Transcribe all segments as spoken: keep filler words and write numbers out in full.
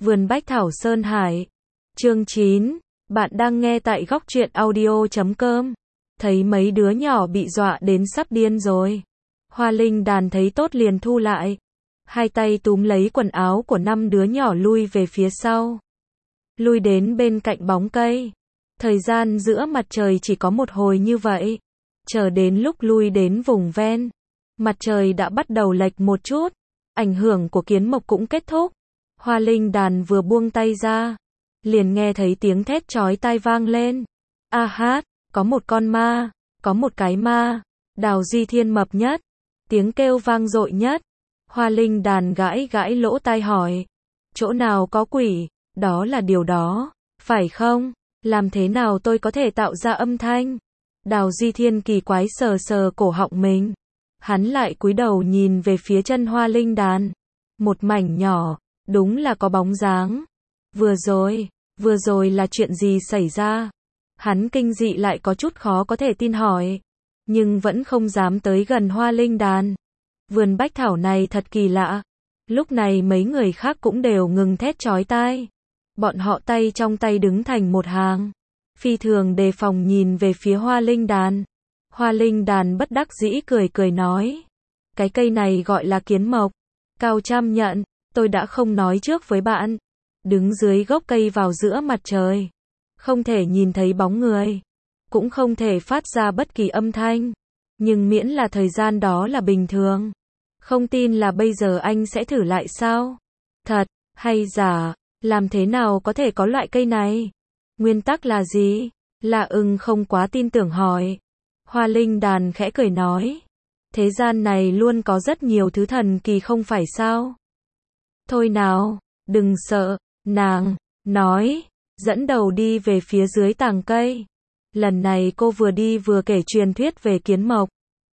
Vườn Bách Thảo Sơn Hải. Chương chín. Bạn đang nghe tại góc truyện audio chấm com. Thấy mấy đứa nhỏ bị dọa đến sắp điên rồi. Hoa Linh Đàn thấy tốt liền thu lại. Hai tay túm lấy quần áo của năm đứa nhỏ lui về phía sau. Lui đến bên cạnh bóng cây. Thời gian giữa mặt trời chỉ có một hồi như vậy. Chờ đến lúc lui đến vùng ven. Mặt trời đã bắt đầu lệch một chút. Ảnh hưởng của kiến mộc cũng kết thúc. Hoa Linh Đàn vừa buông tay ra. Liền nghe thấy tiếng thét chói tai vang lên. A hát, có một con ma, có một cái ma. Đào Duy Thiên mập nhất. Tiếng kêu vang dội nhất. Hoa Linh Đàn gãi gãi lỗ tai hỏi. Chỗ nào có quỷ, đó là điều đó, phải không? Làm thế nào tôi có thể tạo ra âm thanh? Đào Duy Thiên kỳ quái sờ sờ cổ họng mình. Hắn lại cúi đầu nhìn về phía chân Hoa Linh Đàn. Một mảnh nhỏ, đúng là có bóng dáng. Vừa rồi, vừa rồi là chuyện gì xảy ra? Hắn kinh dị lại có chút khó có thể tin hỏi. Nhưng vẫn không dám tới gần Hoa Linh Đàn. Vườn bách thảo này thật kỳ lạ. Lúc này mấy người khác cũng đều ngừng thét chói tai. Bọn họ tay trong tay đứng thành một hàng. Phi thường đề phòng nhìn về phía Hoa Linh Đàn. Hoa Linh Đàn bất đắc dĩ cười cười nói. Cái cây này gọi là kiến mộc. Cao Trăm nhận, tôi đã không nói trước với bạn. Đứng dưới gốc cây vào giữa mặt trời. Không thể nhìn thấy bóng người. Cũng không thể phát ra bất kỳ âm thanh. Nhưng miễn là thời gian đó là bình thường. Không tin là bây giờ anh sẽ thử lại sao? Thật, hay giả, làm thế nào có thể có loại cây này? Nguyên tắc là gì? Lạ ưng không quá tin tưởng hỏi. Hoa Linh Đàn khẽ cười nói. Thế gian này luôn có rất nhiều thứ thần kỳ không phải sao? Thôi nào, đừng sợ, nàng, nói, dẫn đầu đi về phía dưới tàng cây. Lần này cô vừa đi vừa kể truyền thuyết về kiến mộc.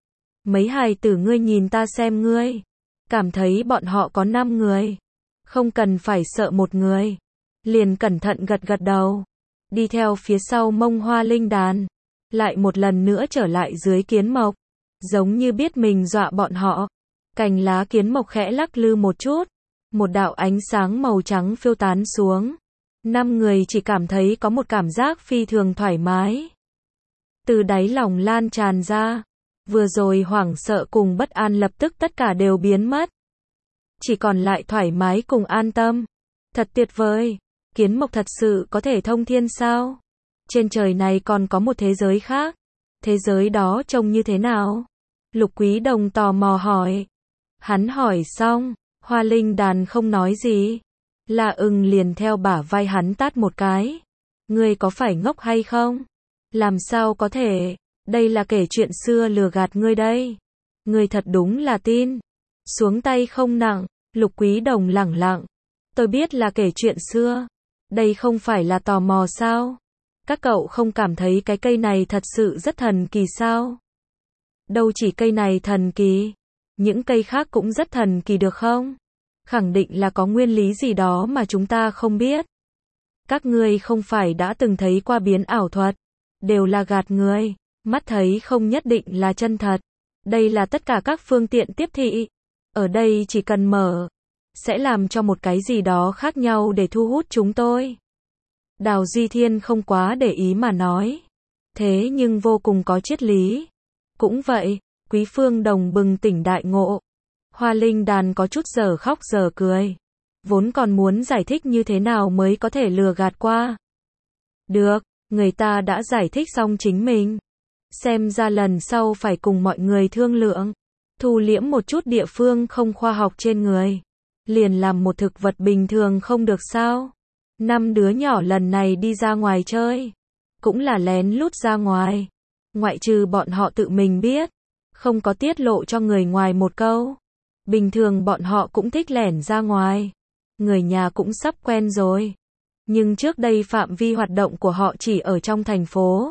Mấy hài tử ngươi nhìn ta xem ngươi. Cảm thấy bọn họ có năm người. Không cần phải sợ một người. Liền cẩn thận gật gật đầu. Đi theo phía sau mông Hoa Linh Đàn. Lại một lần nữa trở lại dưới kiến mộc. Giống như biết mình dọa bọn họ. Cành lá kiến mộc khẽ lắc lư một chút. Một đạo ánh sáng màu trắng phiêu tán xuống. Năm người chỉ cảm thấy có một cảm giác phi thường thoải mái. Từ đáy lòng lan tràn ra. Vừa rồi hoảng sợ cùng bất an lập tức tất cả đều biến mất. Chỉ còn lại thoải mái cùng an tâm. Thật tuyệt vời. Kiến mộc thật sự có thể thông thiên sao? Trên trời này còn có một thế giới khác. Thế giới đó trông như thế nào? Lục Quý Đồng tò mò hỏi. Hắn hỏi xong, Hoa Linh Đàn không nói gì. Lạ ưng liền theo bả vai hắn tát một cái. Ngươi có phải ngốc hay không? Làm sao có thể? Đây là kể chuyện xưa lừa gạt ngươi đây. Ngươi thật đúng là tin. Xuống tay không nặng, Lục Quý Đồng lẳng lặng. Tôi biết là kể chuyện xưa. Đây không phải là tò mò sao? Các cậu không cảm thấy cái cây này thật sự rất thần kỳ sao? Đâu chỉ cây này thần kỳ. Những cây khác cũng rất thần kỳ được không? Khẳng định là có nguyên lý gì đó mà chúng ta không biết. Các ngươi không phải đã từng thấy qua biến ảo thuật. Đều là gạt người. Mắt thấy không nhất định là chân thật. Đây là tất cả các phương tiện tiếp thị. Ở đây chỉ cần mở. Sẽ làm cho một cái gì đó khác nhau để thu hút chúng tôi. Đào Duy Thiên không quá để ý mà nói. Thế nhưng vô cùng có triết lý. Cũng vậy, Quý Phương Đồng bừng tỉnh đại ngộ. Hoa Linh Đàn có chút giờ khóc giờ cười. Vốn còn muốn giải thích như thế nào mới có thể lừa gạt qua. Được, người ta đã giải thích xong chính mình. Xem ra lần sau phải cùng mọi người thương lượng. Thu liễm một chút địa phương không khoa học trên người. Liền làm một thực vật bình thường không được sao? Năm đứa nhỏ lần này đi ra ngoài chơi. Cũng là lén lút ra ngoài. Ngoại trừ bọn họ tự mình biết. Không có tiết lộ cho người ngoài một câu. Bình thường bọn họ cũng thích lẻn ra ngoài. Người nhà cũng sắp quen rồi. Nhưng trước đây phạm vi hoạt động của họ chỉ ở trong thành phố.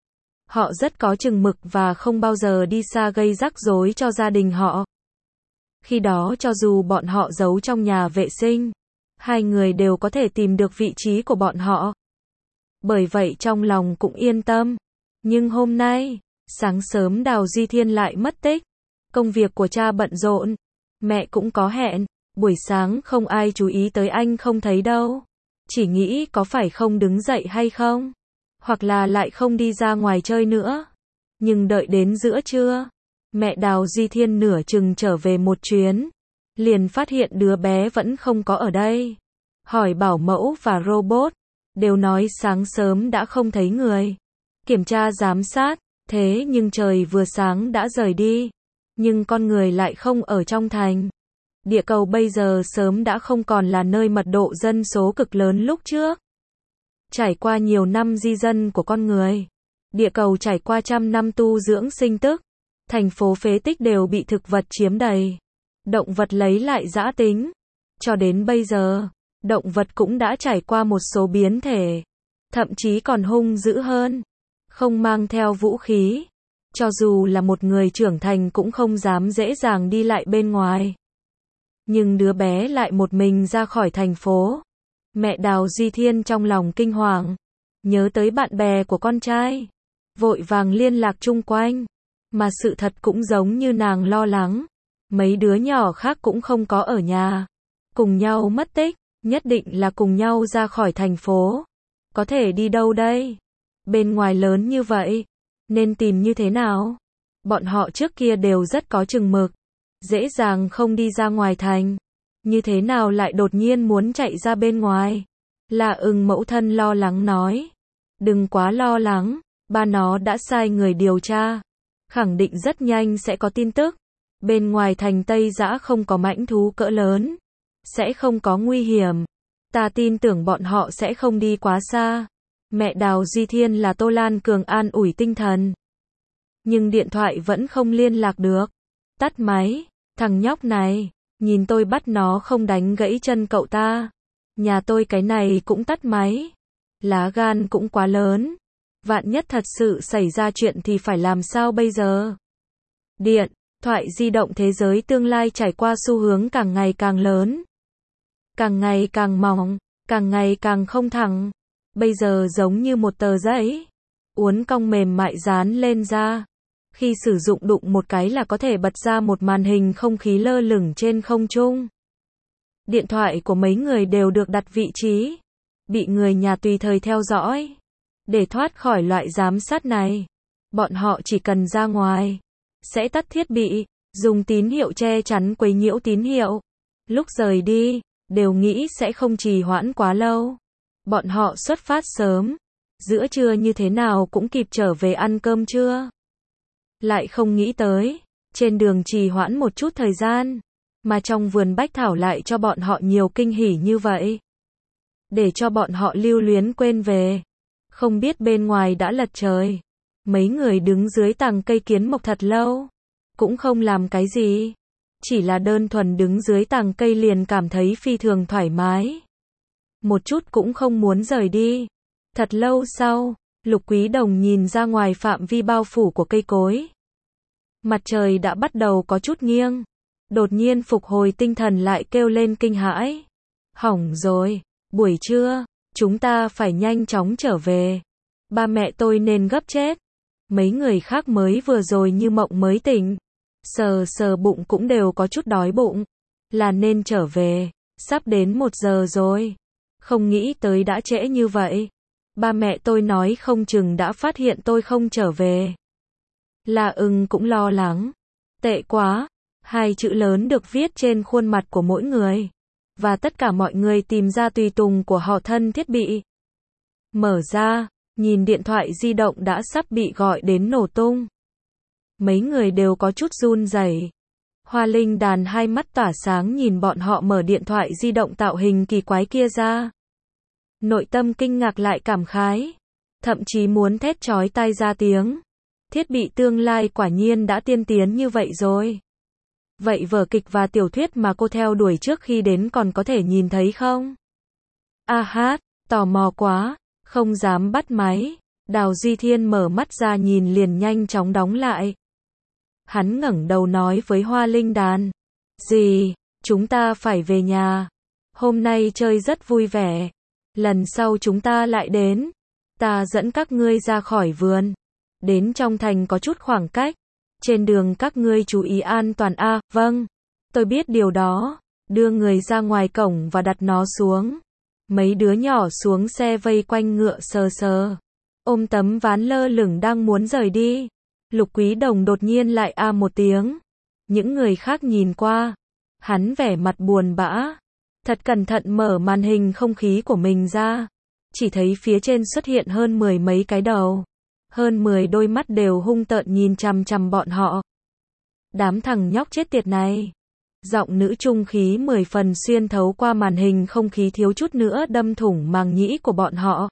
Họ rất có chừng mực và không bao giờ đi xa gây rắc rối cho gia đình họ. Khi đó cho dù bọn họ giấu trong nhà vệ sinh, hai người đều có thể tìm được vị trí của bọn họ. Bởi vậy trong lòng cũng yên tâm. Nhưng hôm nay, sáng sớm Đào Duy Thiên lại mất tích. Công việc của cha bận rộn. Mẹ cũng có hẹn. Buổi sáng không ai chú ý tới anh không thấy đâu. Chỉ nghĩ có phải không đứng dậy hay không? Hoặc là lại không đi ra ngoài chơi nữa. Nhưng đợi đến giữa trưa, mẹ Đào Duy Thiên nửa chừng trở về một chuyến. Liền phát hiện đứa bé vẫn không có ở đây. Hỏi bảo mẫu và robot, đều nói sáng sớm đã không thấy người. Kiểm tra giám sát, thế nhưng trời vừa sáng đã rời đi. Nhưng con người lại không ở trong thành. Địa cầu bây giờ sớm đã không còn là nơi mật độ dân số cực lớn lúc trước. Trải qua nhiều năm di dân của con người, địa cầu trải qua trăm năm tu dưỡng sinh tức, thành phố phế tích đều bị thực vật chiếm đầy. Động vật lấy lại dã tính. Cho đến bây giờ, động vật cũng đã trải qua một số biến thể, thậm chí còn hung dữ hơn, không mang theo vũ khí. Cho dù là một người trưởng thành cũng không dám dễ dàng đi lại bên ngoài. Nhưng đứa bé lại một mình ra khỏi thành phố. Mẹ Đào Duy Thiên trong lòng kinh hoàng, nhớ tới bạn bè của con trai, vội vàng liên lạc chung quanh. Mà sự thật cũng giống như nàng lo lắng, mấy đứa nhỏ khác cũng không có ở nhà, cùng nhau mất tích, nhất định là cùng nhau ra khỏi thành phố. Có thể đi đâu đây? Bên ngoài lớn như vậy, nên tìm như thế nào? Bọn họ trước kia đều rất có chừng mực, dễ dàng không đi ra ngoài thành. Như thế nào lại đột nhiên muốn chạy ra bên ngoài? Là ưng mẫu thân lo lắng nói. Đừng quá lo lắng, ba nó đã sai người điều tra. Khẳng định rất nhanh sẽ có tin tức. Bên ngoài thành Tây Dã không có mãnh thú cỡ lớn. Sẽ không có nguy hiểm. Ta tin tưởng bọn họ sẽ không đi quá xa. Mẹ Đào Duy Thiên là Tô Lan Cường an ủi tinh thần. Nhưng điện thoại vẫn không liên lạc được. Tắt máy. Thằng nhóc này, nhìn tôi bắt nó không đánh gãy chân cậu ta. Nhà tôi cái này cũng tắt máy. Lá gan cũng quá lớn. Vạn nhất thật sự xảy ra chuyện thì phải làm sao bây giờ? Điện thoại di động thế giới tương lai trải qua xu hướng càng ngày càng lớn. Càng ngày càng mỏng, càng ngày càng không thẳng. Bây giờ giống như một tờ giấy, uốn cong mềm mại dán lên da. Khi sử dụng đụng một cái là có thể bật ra một màn hình không khí lơ lửng trên không trung. Điện thoại của mấy người đều được đặt vị trí, bị người nhà tùy thời theo dõi. Để thoát khỏi loại giám sát này, bọn họ chỉ cần ra ngoài, sẽ tắt thiết bị, dùng tín hiệu che chắn quấy nhiễu tín hiệu. Lúc rời đi, đều nghĩ sẽ không trì hoãn quá lâu. Bọn họ xuất phát sớm, giữa trưa như thế nào cũng kịp trở về ăn cơm trưa. Lại không nghĩ tới, trên đường trì hoãn một chút thời gian, mà trong vườn bách thảo lại cho bọn họ nhiều kinh hỉ như vậy. Để cho bọn họ lưu luyến quên về. Không biết bên ngoài đã lật trời. Mấy người đứng dưới tàng cây kiến mộc thật lâu, cũng không làm cái gì. Chỉ là đơn thuần đứng dưới tàng cây liền cảm thấy phi thường thoải mái. Một chút cũng không muốn rời đi. Thật lâu sau, Lục Quý Đồng nhìn ra ngoài phạm vi bao phủ của cây cối. Mặt trời đã bắt đầu có chút nghiêng. Đột nhiên phục hồi tinh thần lại kêu lên kinh hãi. Hỏng rồi, buổi trưa, chúng ta phải nhanh chóng trở về. Ba mẹ tôi nên gấp chết. Mấy người khác mới vừa rồi như mộng mới tỉnh. Sờ sờ bụng cũng đều có chút đói bụng. Là nên trở về, sắp đến một giờ rồi. Không nghĩ tới đã trễ như vậy. Ba mẹ tôi nói không chừng đã phát hiện tôi không trở về. Là ưng cũng lo lắng. Tệ quá. Hai chữ lớn được viết trên khuôn mặt của mỗi người. Và tất cả mọi người tìm ra tùy tùng của họ thân thiết bị. Mở ra, nhìn điện thoại di động đã sắp bị gọi đến nổ tung. Mấy người đều có chút run rẩy. Hoa Linh Đàn hai mắt tỏa sáng nhìn bọn họ mở điện thoại di động tạo hình kỳ quái kia ra. Nội tâm kinh ngạc lại cảm khái. Thậm chí muốn thét chói tai ra tiếng. Thiết bị tương lai quả nhiên đã tiên tiến như vậy rồi. Vậy vở kịch và tiểu thuyết mà cô theo đuổi trước khi đến còn có thể nhìn thấy không? A hát, tò mò quá, không dám bắt máy. Đào Duy Thiên mở mắt ra nhìn liền nhanh chóng đóng lại. Hắn ngẩng đầu nói với Hoa Linh Đàn. Gì, chúng ta phải về nhà. Hôm nay chơi rất vui vẻ. Lần sau chúng ta lại đến. Ta dẫn các ngươi ra khỏi vườn. Đến trong thành có chút khoảng cách. Trên đường các ngươi chú ý an toàn. A, à, vâng. Tôi biết điều đó. đưa người ra ngoài cổng và đặt nó xuống. Mấy đứa nhỏ xuống xe vây quanh ngựa sờ sờ. Ôm tấm ván lơ lửng đang muốn rời đi. Lục Quý Đồng đột nhiên lại a một tiếng. Những người khác nhìn qua. Hắn vẻ mặt buồn bã. Thật cẩn thận mở màn hình không khí của mình ra. Chỉ thấy phía trên xuất hiện hơn mười mấy cái đầu. Hơn mười đôi mắt đều hung tợn nhìn chằm chằm bọn họ. Đám thằng nhóc chết tiệt này. Giọng nữ trung khí mười phần xuyên thấu qua màn hình không khí thiếu chút nữa đâm thủng màng nhĩ của bọn họ.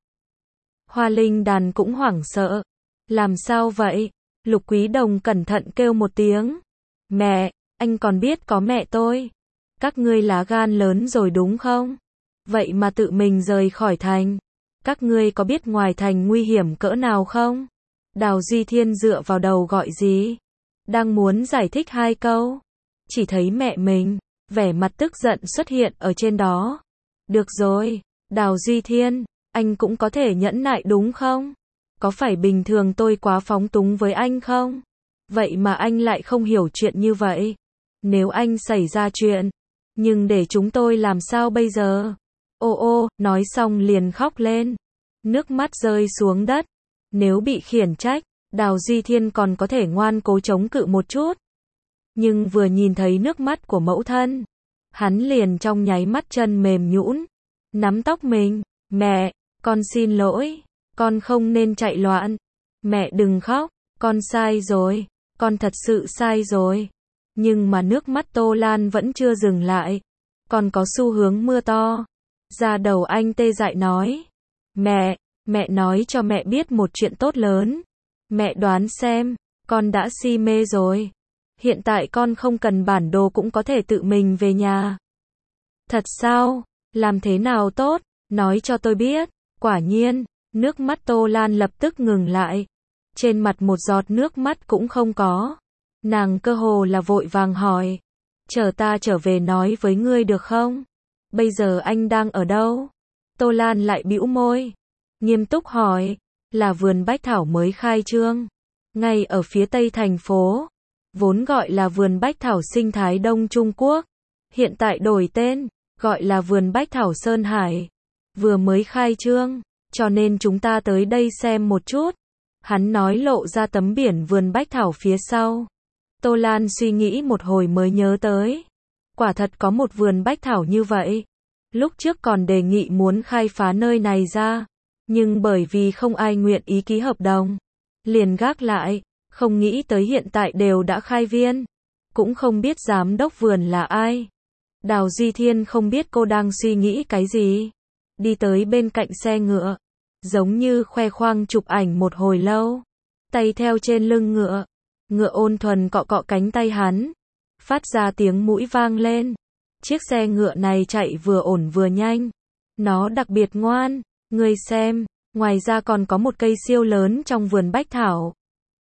Hoa Linh Đàn cũng hoảng sợ. Làm sao vậy? Lục Quý Đồng cẩn thận kêu một tiếng. Mẹ, anh còn biết có mẹ tôi. Các ngươi lá gan lớn rồi đúng không? Vậy mà tự mình rời khỏi thành. Các ngươi có biết ngoài thành nguy hiểm cỡ nào không? Đào Duy Thiên dựa vào đầu gọi gì? Đang muốn giải thích hai câu. Chỉ thấy mẹ mình, vẻ mặt tức giận xuất hiện ở trên đó. Được rồi, Đào Duy Thiên, anh cũng có thể nhẫn nại đúng không? Có phải bình thường tôi quá phóng túng với anh không? Vậy mà anh lại không hiểu chuyện như vậy. Nếu anh xảy ra chuyện, nhưng để chúng tôi làm sao bây giờ? Ô ô, nói xong liền khóc lên. Nước mắt rơi xuống đất. Nếu bị khiển trách, Đào Duy Thiên còn có thể ngoan cố chống cự một chút. Nhưng vừa nhìn thấy nước mắt của mẫu thân, hắn liền trong nháy mắt chân mềm nhũn, nắm tóc mình. Mẹ, con xin lỗi, con không nên chạy loạn. Mẹ đừng khóc, con sai rồi, con thật sự sai rồi. Nhưng mà nước mắt Tô Lan vẫn chưa dừng lại, còn có xu hướng mưa to. Da đầu anh tê dại nói. Mẹ, mẹ nói cho mẹ biết một chuyện tốt lớn. Mẹ đoán xem, con đã si mê rồi. Hiện tại con không cần bản đồ cũng có thể tự mình về nhà. Thật sao? Làm thế nào tốt? Nói cho tôi biết. Quả nhiên, nước mắt Tô Lan lập tức ngừng lại. Trên mặt một giọt nước mắt cũng không có. Nàng cơ hồ là vội vàng hỏi. Chờ ta trở về nói với ngươi được không? Bây giờ anh đang ở đâu? Tô Lan lại bĩu môi. Nghiêm túc hỏi. Là vườn bách thảo mới khai trương. Ngay ở phía tây thành phố. Vốn gọi là vườn bách thảo sinh thái Đông Trung Quốc. Hiện tại đổi tên, gọi là vườn bách thảo Sơn Hải. Vừa mới khai trương, cho nên chúng ta tới đây xem một chút. Hắn nói lộ ra tấm biển vườn bách thảo phía sau. Tô Lan suy nghĩ một hồi mới nhớ tới. Quả thật có một vườn bách thảo như vậy. Lúc trước còn đề nghị muốn khai phá nơi này ra. Nhưng bởi vì không ai nguyện ý ký hợp đồng, liền gác lại. Không nghĩ tới hiện tại đều đã khai viên. Cũng không biết giám đốc vườn là ai. Đào Duy Thiên không biết cô đang suy nghĩ cái gì. Đi tới bên cạnh xe ngựa. Giống như khoe khoang chụp ảnh một hồi lâu. Tay theo trên lưng ngựa. Ngựa ôn thuần cọ cọ cánh tay hắn. Phát ra tiếng mũi vang lên. Chiếc xe ngựa này chạy vừa ổn vừa nhanh. Nó đặc biệt ngoan. Ngươi xem, ngoài ra còn có một cây siêu lớn trong vườn bách thảo.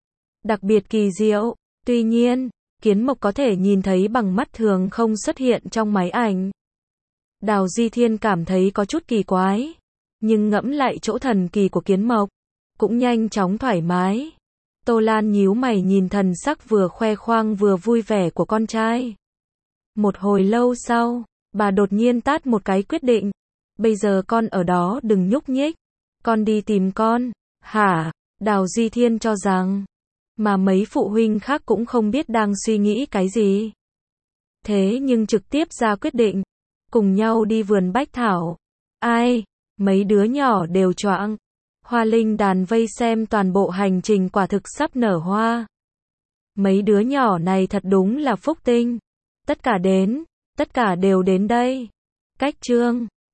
Đặc biệt kỳ diệu. Tuy nhiên, Kiến Mộc có thể nhìn thấy bằng mắt thường không xuất hiện trong máy ảnh. Đào Duy Thiên cảm thấy có chút kỳ quái. Nhưng ngẫm lại chỗ thần kỳ của Kiến Mộc, cũng nhanh chóng thoải mái. Tô Lan nhíu mày nhìn thần sắc vừa khoe khoang vừa vui vẻ của con trai. Một hồi lâu sau, bà đột nhiên tát một cái quyết định. Bây giờ con ở đó đừng nhúc nhích. Con đi tìm con. Hả? Đào Duy Thiên cho rằng. Mà mấy phụ huynh khác cũng không biết đang suy nghĩ cái gì. Thế nhưng trực tiếp ra quyết định. Cùng nhau đi vườn bách thảo. Ai? Mấy đứa nhỏ đều choạng. Hoa Linh Đàn vây xem toàn bộ hành trình quả thực sắp nở hoa. Mấy đứa nhỏ này thật đúng là phúc tinh. Tất cả đến. Tất cả đều đến đây. Cách chương